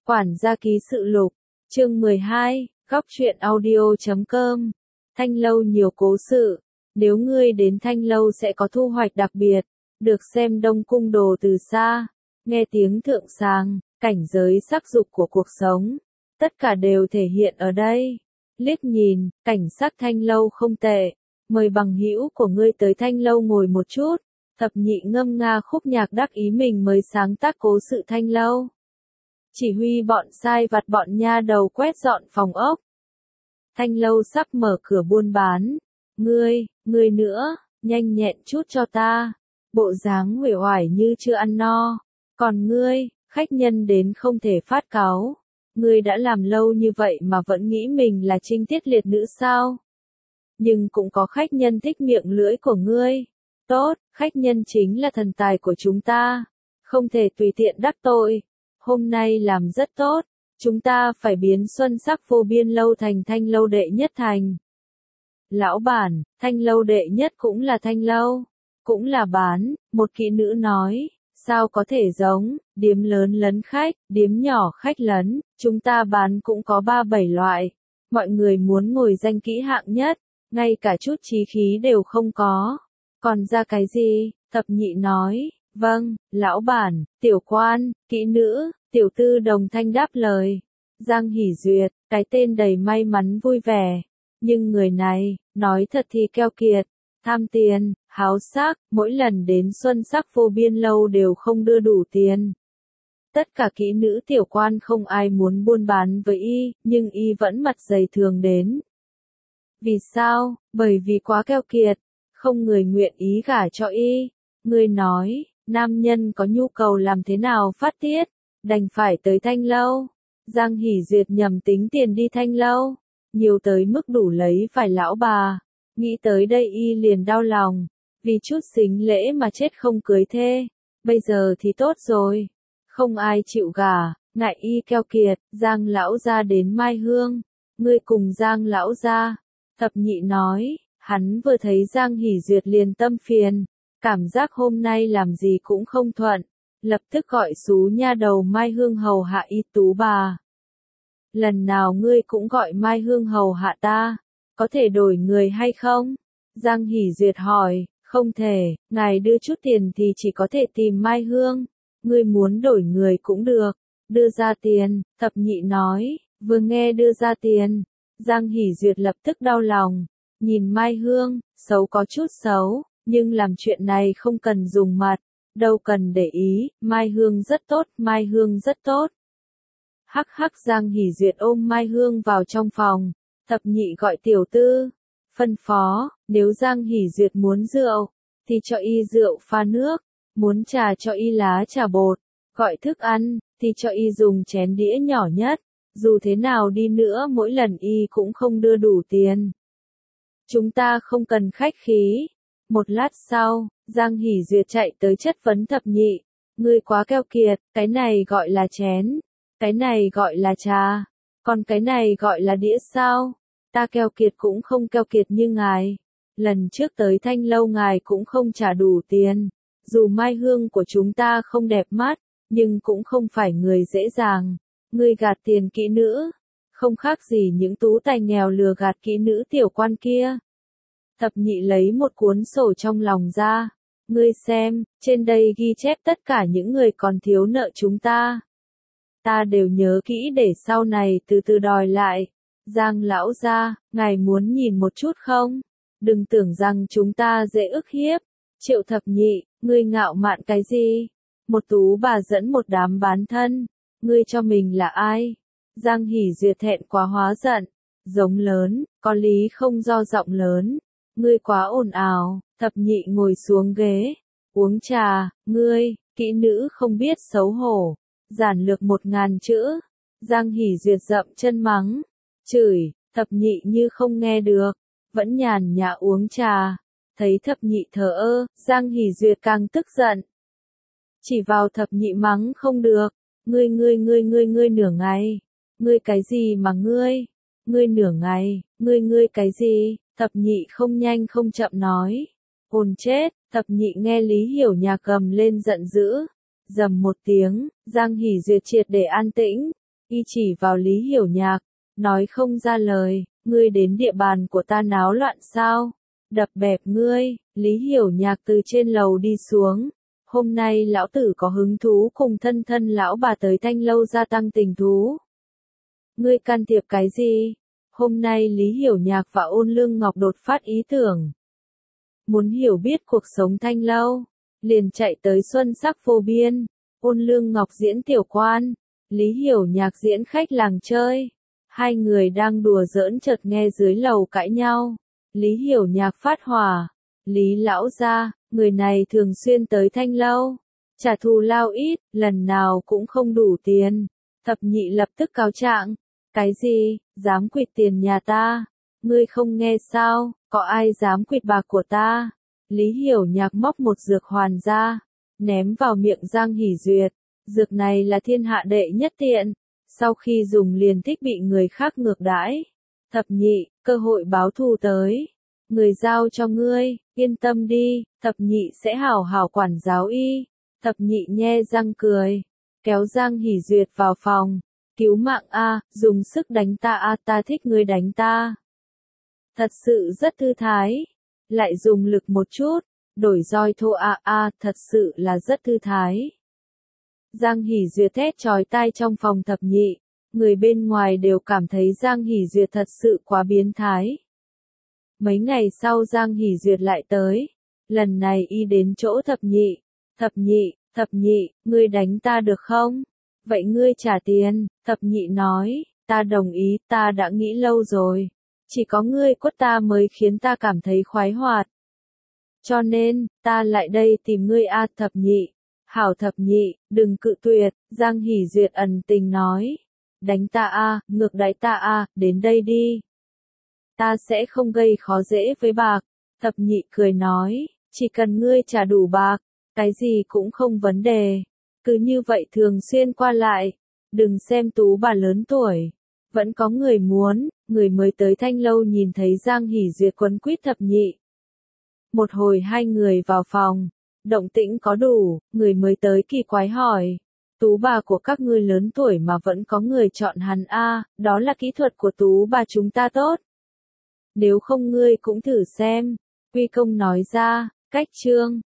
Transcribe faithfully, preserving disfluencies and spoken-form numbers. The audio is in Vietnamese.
Quản gia ký sự lục, chương mười hai, góc truyện audio chấm com. Thanh lâu nhiều cố sự, nếu ngươi đến Thanh lâu sẽ có thu hoạch đặc biệt, được xem Đông Cung đồ từ xa, nghe tiếng thượng sàng, cảnh giới sắc dục của cuộc sống, tất cả đều thể hiện ở đây. Liếc nhìn, cảnh sắc Thanh lâu không tệ, mời bằng hữu của ngươi tới Thanh lâu ngồi một chút. Thập nhị ngâm nga khúc nhạc đắc ý mình mới sáng tác cố sự Thanh lâu. Chỉ huy bọn sai vặt bọn nha đầu quét dọn phòng ốc. Thanh lâu sắp mở cửa buôn bán. Ngươi, ngươi nữa, nhanh nhẹn chút cho ta. Bộ dáng uể oải như chưa ăn no. Còn ngươi, khách nhân đến không thể phát cáu. Ngươi đã làm lâu như vậy mà vẫn nghĩ mình là trinh tiết liệt nữ sao? Nhưng cũng có khách nhân thích miệng lưỡi của ngươi. Tốt, khách nhân chính là thần tài của chúng ta. Không thể tùy tiện đắc tội. Hôm nay làm rất tốt. Chúng ta phải biến xuân sắc vô biên lâu thành Thanh lâu đệ nhất thành. Lão bản, Thanh lâu đệ nhất cũng là Thanh lâu. Cũng là bán, một kỹ nữ nói. Sao có thể giống, điếm lớn lấn khách, điếm nhỏ khách lấn. Chúng ta bán cũng có ba bảy loại. Mọi người muốn ngồi danh kỹ hạng nhất. Ngay cả chút chí khí đều không có. Còn ra cái gì? Thập nhị nói, vâng, lão bản, tiểu quan, kỹ nữ, tiểu tư đồng thanh đáp lời. Giang Hỷ Duyệt, cái tên đầy may mắn vui vẻ. Nhưng người này, nói thật thì keo kiệt, tham tiền, háo sắc, mỗi lần đến xuân sắc vô biên lâu đều không đưa đủ tiền. Tất cả kỹ nữ tiểu quan không ai muốn buôn bán với y, nhưng y vẫn mặt dày thường đến. Vì sao? Bởi vì quá keo kiệt. Không người nguyện ý gả cho y. Người nói, nam nhân có nhu cầu làm thế nào phát tiết, đành phải tới Thanh lâu. Giang Hỷ Duyệt nhầm tính tiền đi Thanh lâu, nhiều tới mức đủ lấy phải lão bà. Nghĩ tới đây y liền đau lòng, vì chút xính lễ mà chết không cưới thê. Bây giờ thì tốt rồi, không ai chịu gả, ngại y keo kiệt. Giang lão gia đến Mai Hương, ngươi cùng Giang lão gia. Thập nhị nói. Hắn vừa thấy Giang Hỷ Duyệt liền tâm phiền, cảm giác hôm nay làm gì cũng không thuận, lập tức gọi xú nha đầu Mai Hương hầu hạ y tú bà. Lần nào ngươi cũng gọi Mai Hương hầu hạ ta, có thể đổi người hay không? Giang Hỷ Duyệt hỏi, không thể, ngài đưa chút tiền thì chỉ có thể tìm Mai Hương, ngươi muốn đổi người cũng được, đưa ra tiền. Thập nhị nói, vừa nghe đưa ra tiền, Giang Hỷ Duyệt lập tức đau lòng. Nhìn Mai Hương, xấu có chút xấu, nhưng làm chuyện này không cần dùng mặt, đâu cần để ý. Mai Hương rất tốt, Mai Hương rất tốt. Hắc hắc. Giang Hỷ Duyệt ôm Mai Hương vào trong phòng, thập nhị gọi tiểu tư, phân phó, nếu Giang Hỷ Duyệt muốn rượu, thì cho y rượu pha nước, muốn trà cho y lá trà bột, gọi thức ăn, thì cho y dùng chén đĩa nhỏ nhất, dù thế nào đi nữa mỗi lần y cũng không đưa đủ tiền. Chúng ta không cần khách khí. Một lát sau, Giang Hỷ Duyệt chạy tới chất vấn thập nhị. Ngươi quá keo kiệt, cái này gọi là chén, cái này gọi là trà, còn cái này gọi là đĩa sao? Ta keo kiệt cũng không keo kiệt như ngài. Lần trước tới Thanh lâu ngài cũng không trả đủ tiền. Dù Mai Hương của chúng ta không đẹp mắt, nhưng cũng không phải người dễ dàng. Ngươi gạt tiền kỹ nữ, không khác gì những tú tài nghèo lừa gạt kỹ nữ tiểu quan kia. Thập nhị lấy một cuốn sổ trong lòng ra. Ngươi xem, trên đây ghi chép tất cả những người còn thiếu nợ chúng ta. Ta đều nhớ kỹ để sau này từ từ đòi lại. Giang lão gia, ngài muốn nhìn một chút không? Đừng tưởng rằng chúng ta dễ ức hiếp. Triệu thập nhị, ngươi ngạo mạn cái gì? Một tú bà dẫn một đám bán thân. Ngươi cho mình là ai? Giang Hỷ Duyệt thẹn quá hóa giận, giống lớn, có lý không do giọng lớn. Ngươi quá ồn ào. Thập nhị ngồi xuống ghế, uống trà. Ngươi, kỹ nữ không biết xấu hổ, giản lược một ngàn chữ. Giang Hỷ Duyệt dậm chân mắng, chửi. Thập nhị như không nghe được, vẫn nhàn nhã uống trà. Thấy thập nhị thờ ơ, Giang Hỷ Duyệt càng tức giận. Chỉ vào thập nhị mắng không được. Ngươi ngươi ngươi ngươi ngươi nửa ngày. Ngươi cái gì mà ngươi? Ngươi nửa ngày, ngươi ngươi cái gì? Thập nhị không nhanh không chậm nói. Hồn chết. Thập nhị nghe Lý Hiểu Nhà cầm lên giận dữ. Dầm một tiếng, Giang Hỷ Duyệt triệt để an tĩnh. y chỉ vào Lý Hiểu Nhạc, nói không ra lời, ngươi đến địa bàn của ta náo loạn sao? Đập bẹp ngươi, Lý Hiểu Nhạc từ trên lầu đi xuống. Hôm nay lão tử có hứng thú cùng thân thân lão bà tới Thanh Lâu gia tăng tình thú. Ngươi can thiệp cái gì? Hôm nay Lý Hiểu Nhạc và Ôn Lương Ngọc đột phát ý tưởng. Muốn hiểu biết cuộc sống Thanh Lâu, liền chạy tới Xuân Sắc Vô Biên. Ôn Lương Ngọc diễn tiểu quan, Lý Hiểu Nhạc diễn khách làng chơi. Hai người đang đùa giỡn chợt nghe dưới lầu cãi nhau. Lý Hiểu Nhạc phát hỏa. Lý lão gia, người này thường xuyên tới Thanh Lâu, trả thù lao ít, lần nào cũng không đủ tiền. Thập nhị lập tức cáo trạng. Cái gì, dám quỵt tiền nhà ta? Ngươi không nghe sao, có ai dám quỵt bạc của ta? Lý Hiểu Nhạc móc một dược hoàn ra, ném vào miệng Giang Hỷ Duyệt. Dược này là thiên hạ đệ nhất tiện, sau khi dùng liền thích bị người khác ngược đãi. Thập nhị, cơ hội báo thù tới. Người giao cho ngươi, yên tâm đi, thập nhị sẽ hảo hảo quản giáo y. Thập nhị nhe răng cười, kéo Giang Hỷ Duyệt vào phòng. Cứu mạng a, dùng sức đánh ta a, ta thích ngươi đánh ta. Thật sự rất thư thái. Lại dùng lực một chút, đổi roi thô a a, thật sự là rất thư thái. Giang Hỷ Duyệt thét chói tai trong phòng thập nhị, người bên ngoài đều cảm thấy Giang Hỷ Duyệt thật sự quá biến thái. Mấy ngày sau Giang Hỷ Duyệt lại tới, lần này y đến chỗ thập nhị. Thập nhị, thập nhị, ngươi đánh ta được không? Vậy ngươi trả tiền. Thập nhị nói, ta đồng ý, ta đã nghĩ lâu rồi. Chỉ có ngươi quất ta mới khiến ta cảm thấy khoái hoạt. Cho nên, ta lại đây tìm ngươi a. Thập nhị. Hảo thập nhị, đừng cự tuyệt. Giang Hỷ Duyệt ẩn tình nói. Đánh ta a, ngược đãi ta a, đến đây đi. Ta sẽ không gây khó dễ với bạc. Thập nhị cười nói, chỉ cần ngươi trả đủ bạc, cái gì cũng không vấn đề. Cứ như vậy thường xuyên qua lại. Đừng xem tú bà lớn tuổi. Vẫn có người muốn, người mới tới Thanh Lâu nhìn thấy Giang Hỷ Duyệt quấn quýt thập nhị. Một hồi hai người vào phòng, động tĩnh có đủ, người mới tới kỳ quái hỏi. Tú bà của các ngươi lớn tuổi mà vẫn có người chọn hắn a, đó là kỹ thuật của tú bà chúng ta tốt. Nếu không ngươi cũng thử xem. Quy Công nói ra, cách chương.